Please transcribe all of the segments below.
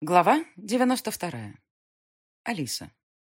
Глава 92. Алиса.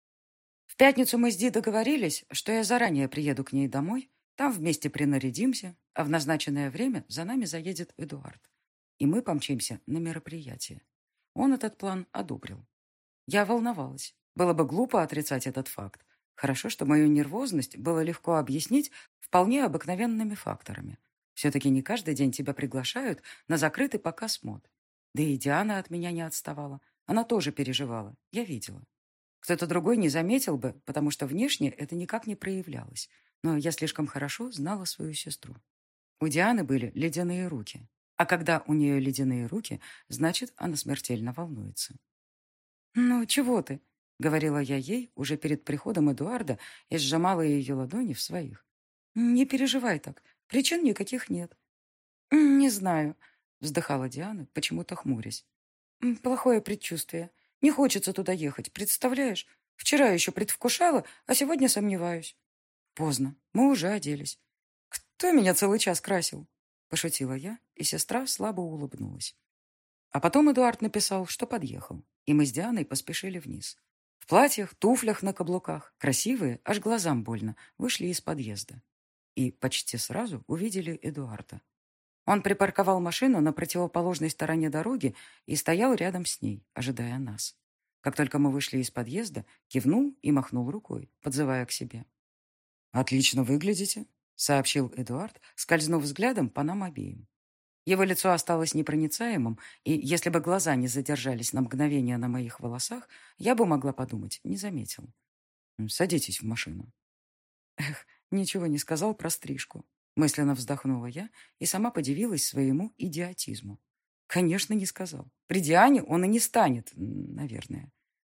В пятницу мы с Ди договорились, что я заранее приеду к ней домой, там вместе принарядимся, а в назначенное время за нами заедет Эдуард. И мы помчимся на мероприятие. Он этот план одобрил. Я волновалась. Было бы глупо отрицать этот факт. Хорошо, что мою нервозность было легко объяснить вполне обыкновенными факторами. Все-таки не каждый день тебя приглашают на закрытый показ мод. Да и Диана от меня не отставала. Она тоже переживала. Я видела. Кто-то другой не заметил бы, потому что внешне это никак не проявлялось. Но я слишком хорошо знала свою сестру. У Дианы были ледяные руки. А когда у нее ледяные руки, значит, она смертельно волнуется. «Ну, чего ты?» — говорила я ей уже перед приходом Эдуарда и сжимала ее ладони в своих. «Не переживай так. Причин никаких нет». «Не знаю», — вздыхала Диана, почему-то хмурясь. «Плохое предчувствие. Не хочется туда ехать, представляешь? Вчера еще предвкушала, а сегодня сомневаюсь». «Поздно. Мы уже оделись». «Кто меня целый час красил?» — пошутила я, и сестра слабо улыбнулась. А потом Эдуард написал, что подъехал, и мы с Дианой поспешили вниз. В платьях, туфлях на каблуках, красивые, аж глазам больно, вышли из подъезда. И почти сразу увидели Эдуарда. Он припарковал машину на противоположной стороне дороги и стоял рядом с ней, ожидая нас. Как только мы вышли из подъезда, кивнул и махнул рукой, подзывая к себе. «Отлично выглядите», — сообщил Эдуард, скользнув взглядом по нам обеим. Его лицо осталось непроницаемым, и если бы глаза не задержались на мгновение на моих волосах, я бы могла подумать, не заметил. «Садитесь в машину». Эх, ничего не сказал про стрижку. Мысленно вздохнула я и сама подивилась своему идиотизму. Конечно, не сказал. При Диане он и не станет, наверное.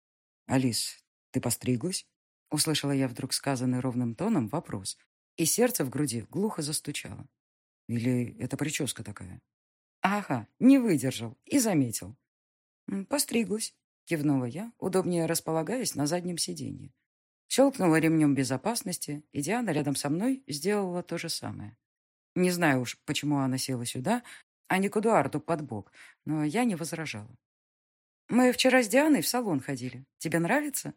«Алис, ты постриглась?» Услышала я вдруг сказанный ровным тоном вопрос, и сердце в груди глухо застучало. «Или это прическа такая?» «Ага, не выдержал и заметил». «Постриглась», — кивнула я, удобнее располагаясь на заднем сиденье. Щелкнула ремнем безопасности, и Диана рядом со мной сделала то же самое. Не знаю уж, почему она села сюда, а не к Эдуарду под бок, но я не возражала. «Мы вчера с Дианой в салон ходили. Тебе нравится?»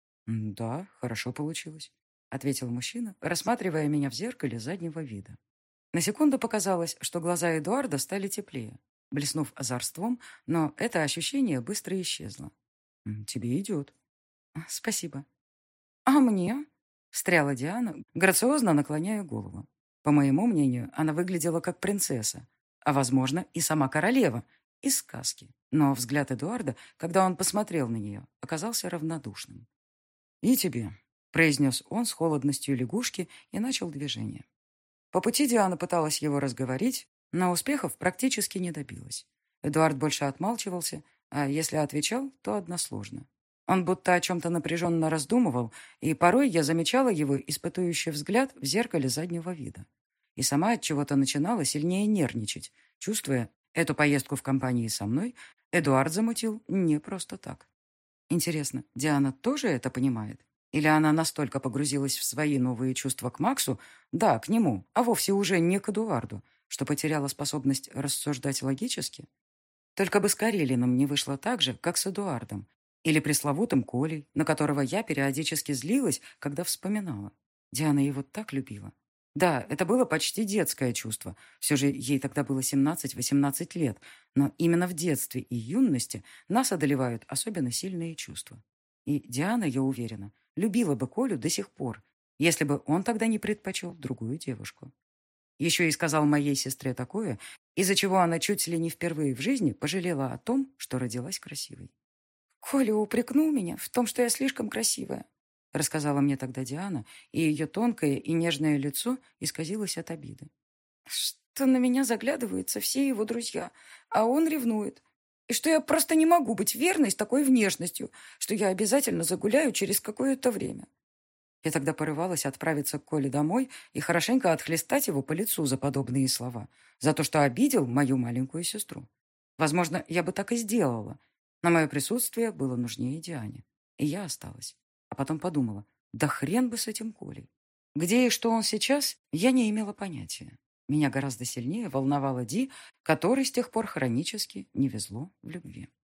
«Да, хорошо получилось», — ответил мужчина, рассматривая меня в зеркале заднего вида. На секунду показалось, что глаза Эдуарда стали теплее, блеснув озорством, но это ощущение быстро исчезло. «Тебе идет». «Спасибо». «А мне?» — встряла Диана, грациозно наклоняя голову. По моему мнению, она выглядела как принцесса, а, возможно, и сама королева из сказки. Но взгляд Эдуарда, когда он посмотрел на нее, оказался равнодушным. «И тебе», — произнес он с холодностью лягушки и начал движение. По пути Диана пыталась его разговорить, но успехов практически не добилась. Эдуард больше отмалчивался, а если отвечал, то односложно. Он будто о чем-то напряженно раздумывал, и порой я замечала его испытующий взгляд в зеркале заднего вида. И сама от чего-то начинала сильнее нервничать, чувствуя, эту поездку в компании со мной Эдуард замутил не просто так. Интересно, Диана тоже это понимает? Или она настолько погрузилась в свои новые чувства к Максу, да, к нему, а вовсе уже не к Эдуарду, что потеряла способность рассуждать логически? Только бы с Карелиным не вышло так же, как с Эдуардом. Или пресловутым Колей, на которого я периодически злилась, когда вспоминала. Диана его так любила. Да, это было почти детское чувство. Все же ей тогда было 17-18 лет. Но именно в детстве и юности нас одолевают особенно сильные чувства. И Диана, я уверена, любила бы Колю до сих пор, если бы он тогда не предпочел другую девушку. Еще и сказал моей сестре такое, из-за чего она чуть ли не впервые в жизни пожалела о том, что родилась красивой. «Коля упрекнул меня в том, что я слишком красивая», рассказала мне тогда Диана, и ее тонкое и нежное лицо исказилось от обиды. «Что на меня заглядываются все его друзья, а он ревнует. И что я просто не могу быть верной с такой внешностью, что я обязательно загуляю через какое-то время». Я тогда порывалась отправиться к Коле домой и хорошенько отхлестать его по лицу за подобные слова, за то, что обидел мою маленькую сестру. Возможно, я бы так и сделала, но мое присутствие было нужнее Диане, и я осталась. А потом подумала, да хрен бы с этим Колей. Где и что он сейчас, я не имела понятия. Меня гораздо сильнее волновала Ди, которой с тех пор хронически не везло в любви.